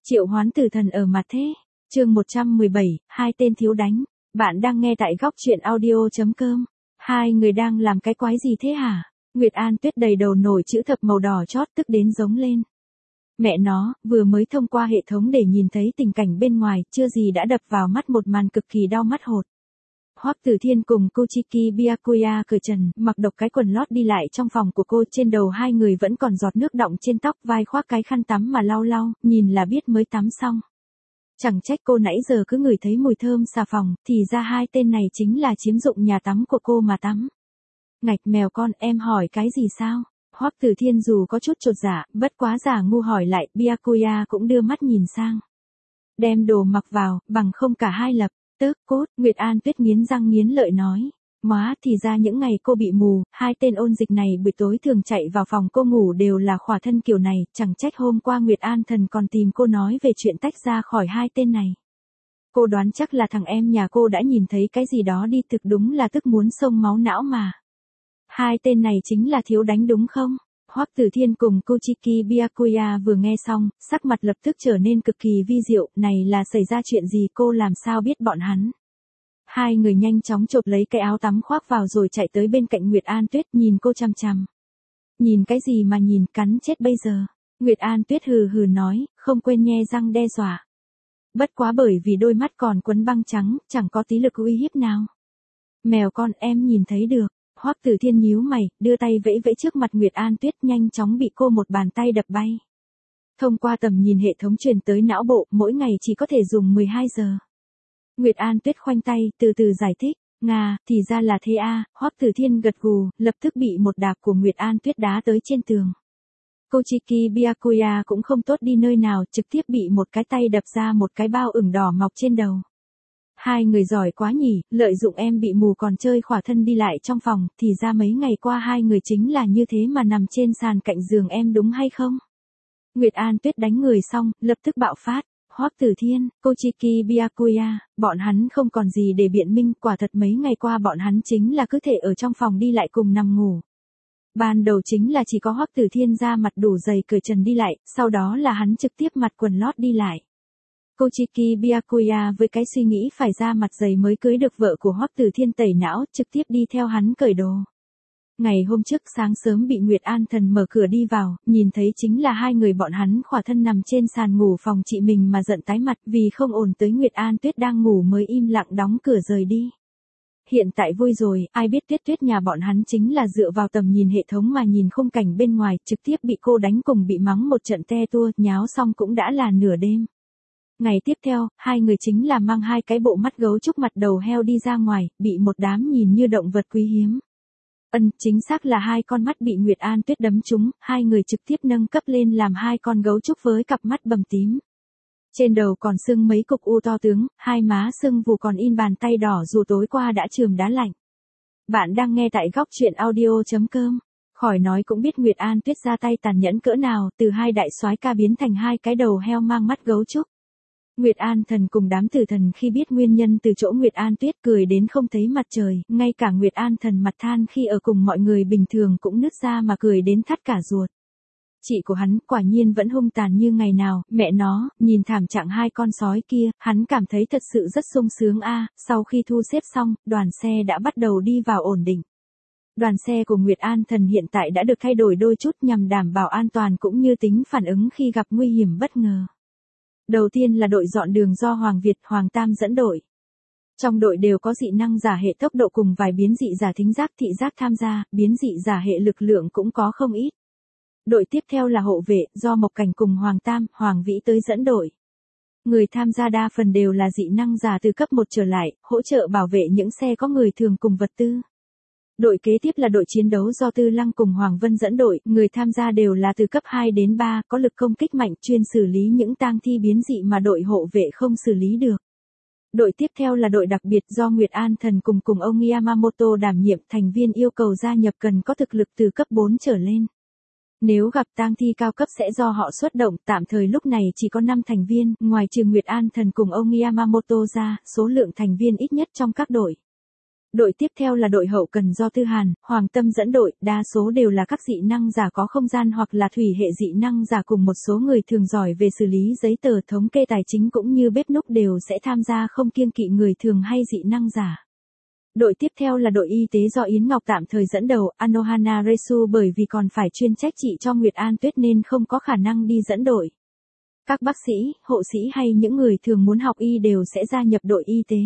Triệu Hoán Tử Thần ở mặt thế. Chương 117, hai tên thiếu đánh. Bạn đang nghe tại góc truyện audio.com. Hai người đang làm cái quái gì thế hả? Nguyệt An Tuyết đầy đầu nổi chữ thập màu đỏ chót tức đến giống lên. Mẹ nó, vừa mới thông qua hệ thống để nhìn thấy tình cảnh bên ngoài, chưa gì đã đập vào mắt một màn cực kỳ đau mắt hột. Hoắc Tử Thiên cùng Kuchiki Byakuya cởi trần, mặc độc cái quần lót đi lại trong phòng của cô, trên đầu hai người vẫn còn giọt nước đọng trên tóc, vai khoác cái khăn tắm mà lau lau, nhìn là biết mới tắm xong. Chẳng trách cô nãy giờ cứ ngửi thấy mùi thơm xà phòng, thì ra hai tên này chính là chiếm dụng nhà tắm của cô mà tắm. Ngạch mèo con, em hỏi cái gì sao? Hoắc Tử Thiên dù có chút chột dạ, bất quá giả ngu hỏi lại, Byakuya cũng đưa mắt nhìn sang. Đem đồ mặc vào, bằng không cả hai lập. Tớc cốt, Nguyệt An Tuyết nghiến răng nghiến lợi nói. Móa, thì ra những ngày cô bị mù, hai tên ôn dịch này buổi tối thường chạy vào phòng cô ngủ đều là khỏa thân kiểu này, chẳng trách hôm qua Nguyệt An Thần còn tìm cô nói về chuyện tách ra khỏi hai tên này. Cô đoán chắc là thằng em nhà cô đã nhìn thấy cái gì đó đi, thực đúng là tức muốn xông máu não mà. Hai tên này chính là thiếu đánh đúng không? Hoắc Tử Thiên cùng Kuchiki Byakuya vừa nghe xong, sắc mặt lập tức trở nên cực kỳ vi diệu, này là xảy ra chuyện gì, cô làm sao biết bọn hắn? Hai người nhanh chóng chộp lấy cái áo tắm khoác vào rồi chạy tới bên cạnh Nguyệt An Tuyết, nhìn cô chằm chằm. Nhìn cái gì mà nhìn, cắn chết bây giờ. Nguyệt An Tuyết hừ hừ nói, không quên nhe răng đe dọa. Bất quá bởi vì đôi mắt còn quấn băng trắng, chẳng có tí lực uy hiếp nào. Mèo con, em nhìn thấy được. Hoắc Tử Thiên nhíu mày, đưa tay vẫy vẫy trước mặt Nguyệt An Tuyết, nhanh chóng bị cô một bàn tay đập bay. Thông qua tầm nhìn hệ thống truyền tới não bộ, mỗi ngày chỉ có thể dùng 12 giờ. Nguyệt An Tuyết khoanh tay, từ từ giải thích. Ngà, thì ra là thế a. Hoắc Tử Thiên gật gù, lập tức bị một đạp của Nguyệt An Tuyết đá tới trên tường. Kuchiki Byakuya cũng không tốt đi nơi nào, trực tiếp bị một cái tay đập ra một cái bao ửng đỏ mọc trên đầu. Hai người giỏi quá nhỉ, lợi dụng em bị mù còn chơi khỏa thân đi lại trong phòng, thì ra mấy ngày qua hai người chính là như thế mà nằm trên sàn cạnh giường em đúng hay không? Nguyệt An Tuyết đánh người xong, lập tức bạo phát. Hoắc Tử Thiên, Kuchiki Byakuya, bọn hắn không còn gì để biện minh, quả thật mấy ngày qua bọn hắn chính là cứ thể ở trong phòng đi lại cùng nằm ngủ. Ban đầu chính là chỉ có Hoắc Tử Thiên ra mặt đủ dày cởi trần đi lại, sau đó là hắn trực tiếp mặc quần lót đi lại. Kuchiki Byakuya với cái suy nghĩ phải ra mặt dày mới cưới được vợ của Hoắc Tử Thiên tẩy não, trực tiếp đi theo hắn cởi đồ. Ngày hôm trước sáng sớm bị Nguyệt An Thần mở cửa đi vào, nhìn thấy chính là hai người bọn hắn khỏa thân nằm trên sàn ngủ phòng chị mình mà giận tái mặt, vì không ổn tới Nguyệt An Tuyết đang ngủ mới im lặng đóng cửa rời đi. Hiện tại vui rồi, ai biết Tuyết Tuyết nhà bọn hắn chính là dựa vào tầm nhìn hệ thống mà nhìn khung cảnh bên ngoài, trực tiếp bị cô đánh cùng bị mắng một trận te tua, nháo xong cũng đã là nửa đêm. Ngày tiếp theo, hai người chính là mang hai cái bộ mắt gấu trúc mặt đầu heo đi ra ngoài, bị một đám nhìn như động vật quý hiếm. Chính xác là hai con mắt bị Nguyệt An Tuyết đấm trúng, hai người trực tiếp nâng cấp lên làm hai con gấu trúc với cặp mắt bầm tím. Trên đầu còn sưng mấy cục u to tướng, hai má sưng vù còn in bàn tay đỏ dù tối qua đã chườm đá lạnh. Bạn đang nghe tại góc truyện audio.com. Khỏi nói cũng biết Nguyệt An Tuyết ra tay tàn nhẫn cỡ nào, từ hai đại soái ca biến thành hai cái đầu heo mang mắt gấu trúc. Nguyệt An Thần cùng đám tử thần khi biết nguyên nhân từ chỗ Nguyệt An Tuyết cười đến không thấy mặt trời, ngay cả Nguyệt An Thần mặt than khi ở cùng mọi người bình thường cũng nứt ra mà cười đến thắt cả ruột. Chị của hắn quả nhiên vẫn hung tàn như ngày nào, mẹ nó, nhìn thảm trạng hai con sói kia, hắn cảm thấy thật sự rất sung sướng a. Sau khi thu xếp xong, đoàn xe đã bắt đầu đi vào ổn định. Đoàn xe của Nguyệt An Thần hiện tại đã được thay đổi đôi chút nhằm đảm bảo an toàn cũng như tính phản ứng khi gặp nguy hiểm bất ngờ. Đầu tiên là đội dọn đường do Hoàng Việt, Hoàng Tam dẫn đội. Trong đội đều có dị năng giả hệ tốc độ cùng vài biến dị giả thính giác thị giác tham gia, biến dị giả hệ lực lượng cũng có không ít. Đội tiếp theo là hộ vệ, do Mộc Cảnh cùng Hoàng Tam, Hoàng Vĩ tới dẫn đội. Người tham gia đa phần đều là dị năng giả từ cấp 1 trở lại, hỗ trợ bảo vệ những xe có người thường cùng vật tư. Đội kế tiếp là đội chiến đấu do Tư Lăng cùng Hoàng Vân dẫn đội, người tham gia đều là từ cấp 2 đến 3, có lực công kích mạnh, chuyên xử lý những tang thi biến dị mà đội hộ vệ không xử lý được. Đội tiếp theo là đội đặc biệt do Nguyệt An Thần cùng ông Yamamoto đảm nhiệm, thành viên yêu cầu gia nhập cần có thực lực từ cấp 4 trở lên. Nếu gặp tang thi cao cấp sẽ do họ xuất động, tạm thời lúc này chỉ có 5 thành viên, ngoài trừ Nguyệt An Thần cùng ông Yamamoto ra, số lượng thành viên ít nhất trong các đội. Đội tiếp theo là đội hậu cần do Tư Hàn, Hoàng Tâm dẫn đội, đa số đều là các dị năng giả có không gian hoặc là thủy hệ dị năng giả cùng một số người thường giỏi về xử lý giấy tờ thống kê tài chính cũng như bếp núc đều sẽ tham gia không kiêng kỵ người thường hay dị năng giả. Đội tiếp theo là đội y tế do Yến Ngọc tạm thời dẫn đầu, Anohana Resu bởi vì còn phải chuyên trách trị cho Nguyệt An Tuyết nên không có khả năng đi dẫn đội. Các bác sĩ, hộ sĩ hay những người thường muốn học y đều sẽ gia nhập đội y tế.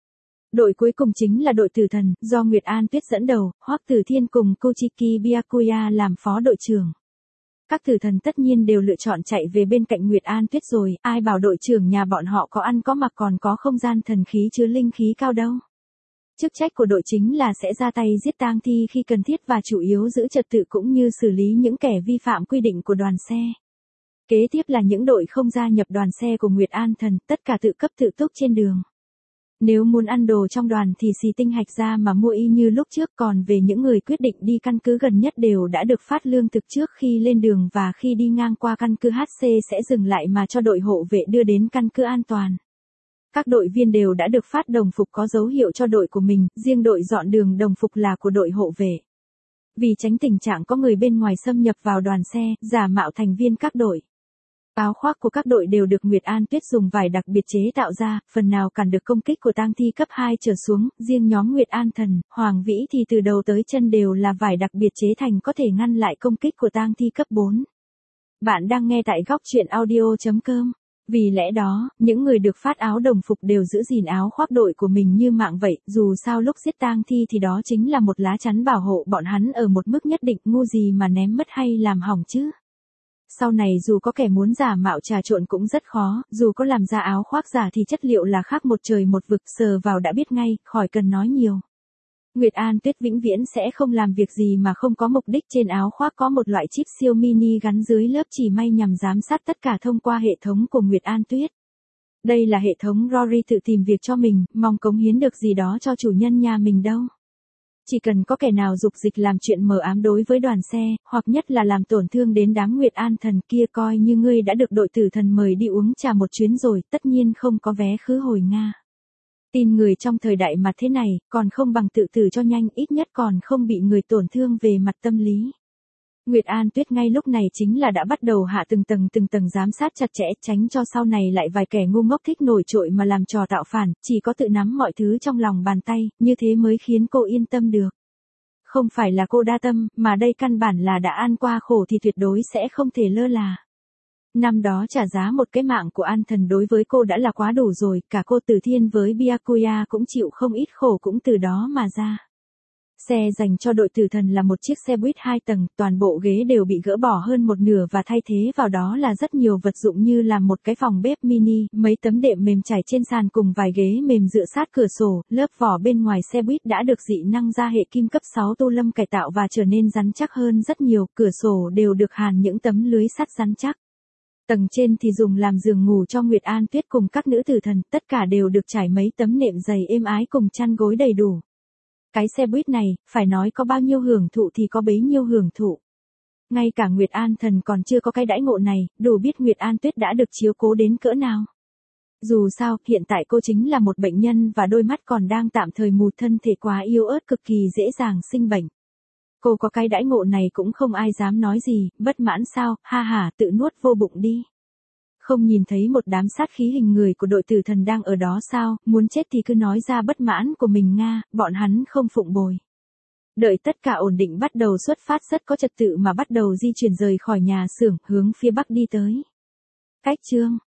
Đội cuối cùng chính là đội tử thần, do Nguyệt An Tuyết dẫn đầu, Hoắc Tử Thiên cùng Kochiki Byakuya làm phó đội trưởng. Các tử thần tất nhiên đều lựa chọn chạy về bên cạnh Nguyệt An Tuyết rồi, ai bảo đội trưởng nhà bọn họ có ăn có mặc còn có không gian thần khí chứa linh khí cao đâu. Chức trách của đội chính là sẽ ra tay giết tang thi khi cần thiết và chủ yếu giữ trật tự cũng như xử lý những kẻ vi phạm quy định của đoàn xe. Kế tiếp là những đội không gia nhập đoàn xe của Nguyệt An Thần, tất cả tự cấp tự túc trên đường. Nếu muốn ăn đồ trong đoàn thì xì tinh hạch ra mà mua y như lúc trước, còn về những người quyết định đi căn cứ gần nhất đều đã được phát lương thực trước khi lên đường và khi đi ngang qua căn cứ HC sẽ dừng lại mà cho đội hộ vệ đưa đến căn cứ an toàn. Các đội viên đều đã được phát đồng phục có dấu hiệu cho đội của mình, riêng đội dọn đường đồng phục là của đội hộ vệ. Vì tránh tình trạng có người bên ngoài xâm nhập vào đoàn xe, giả mạo thành viên các đội. Áo khoác của các đội đều được Nguyệt An Tuyết dùng vải đặc biệt chế tạo ra, phần nào cản được công kích của tang thi cấp 2 trở xuống, riêng nhóm Nguyệt An Thần, Hoàng Vĩ thì từ đầu tới chân đều là vải đặc biệt chế thành có thể ngăn lại công kích của tang thi cấp 4. Bạn đang nghe tại góc truyện audio.com. Vì lẽ đó, những người được phát áo đồng phục đều giữ gìn áo khoác đội của mình như mạng vậy, dù sao lúc giết tang thi thì đó chính là một lá chắn bảo hộ bọn hắn ở một mức nhất định, ngu gì mà ném mất hay làm hỏng chứ. Sau này dù có kẻ muốn giả mạo trà trộn cũng rất khó, dù có làm ra áo khoác giả thì chất liệu là khác một trời một vực, sờ vào đã biết ngay, khỏi cần nói nhiều. Nguyệt An Tuyết vĩnh viễn sẽ không làm việc gì mà không có mục đích, trên áo khoác có một loại chip siêu mini gắn dưới lớp chỉ may nhằm giám sát tất cả thông qua hệ thống của Nguyệt An Tuyết. Đây là hệ thống Rory tự tìm việc cho mình, mong cống hiến được gì đó cho chủ nhân nhà mình đâu. Chỉ cần có kẻ nào dục dịch làm chuyện mờ ám đối với đoàn xe, hoặc nhất là làm tổn thương đến đám Nguyệt An Thần kia, coi như ngươi đã được đội tử thần mời đi uống trà một chuyến rồi, tất nhiên không có vé khứ hồi Nga. Tin người trong thời đại mà thế này, còn không bằng tự tử cho nhanh, ít nhất còn không bị người tổn thương về mặt tâm lý. Nguyệt An Tuyết ngay lúc này chính là đã bắt đầu hạ từng tầng giám sát chặt chẽ, tránh cho sau này lại vài kẻ ngu ngốc thích nổi trội mà làm trò tạo phản, chỉ có tự nắm mọi thứ trong lòng bàn tay, như thế mới khiến cô yên tâm được. Không phải là cô đa tâm, mà đây căn bản là đã ăn qua khổ thì tuyệt đối sẽ không thể lơ là. Năm đó trả giá một cái mạng của An Thần đối với cô đã là quá đủ rồi, cả cô Tử Thiên với Byakuya cũng chịu không ít khổ cũng từ đó mà ra. Xe dành cho đội tử thần là một chiếc xe buýt 2 tầng, toàn bộ ghế đều bị gỡ bỏ hơn một nửa và thay thế vào đó là rất nhiều vật dụng như là một cái phòng bếp mini, mấy tấm đệm mềm trải trên sàn cùng vài ghế mềm dựa sát cửa sổ, lớp vỏ bên ngoài xe buýt đã được dị năng gia hệ kim cấp 6 tu lâm cải tạo và trở nên rắn chắc hơn rất nhiều, cửa sổ đều được hàn những tấm lưới sắt rắn chắc. Tầng trên thì dùng làm giường ngủ cho Nguyệt An Tuyết cùng các nữ tử thần, tất cả đều được trải mấy tấm nệm dày êm ái cùng chăn gối đầy đủ. Cái xe buýt này, phải nói có bao nhiêu hưởng thụ thì có bấy nhiêu hưởng thụ. Ngay cả Nguyệt An Thần còn chưa có cái đãi ngộ này, đủ biết Nguyệt An Tuyết đã được chiếu cố đến cỡ nào. Dù sao, hiện tại cô chính là một bệnh nhân và đôi mắt còn đang tạm thời mù, thân thể quá yếu ớt cực kỳ dễ dàng sinh bệnh. Cô có cái đãi ngộ này cũng không ai dám nói gì, bất mãn sao, ha ha, tự nuốt vô bụng đi. Không nhìn thấy một đám sát khí hình người của đội tử thần đang ở đó sao, muốn chết thì cứ nói ra bất mãn của mình Nga, bọn hắn không phụng bồi. Đợi tất cả ổn định bắt đầu xuất phát rất có trật tự mà bắt đầu di chuyển rời khỏi nhà xưởng, hướng phía bắc đi tới. Cách chương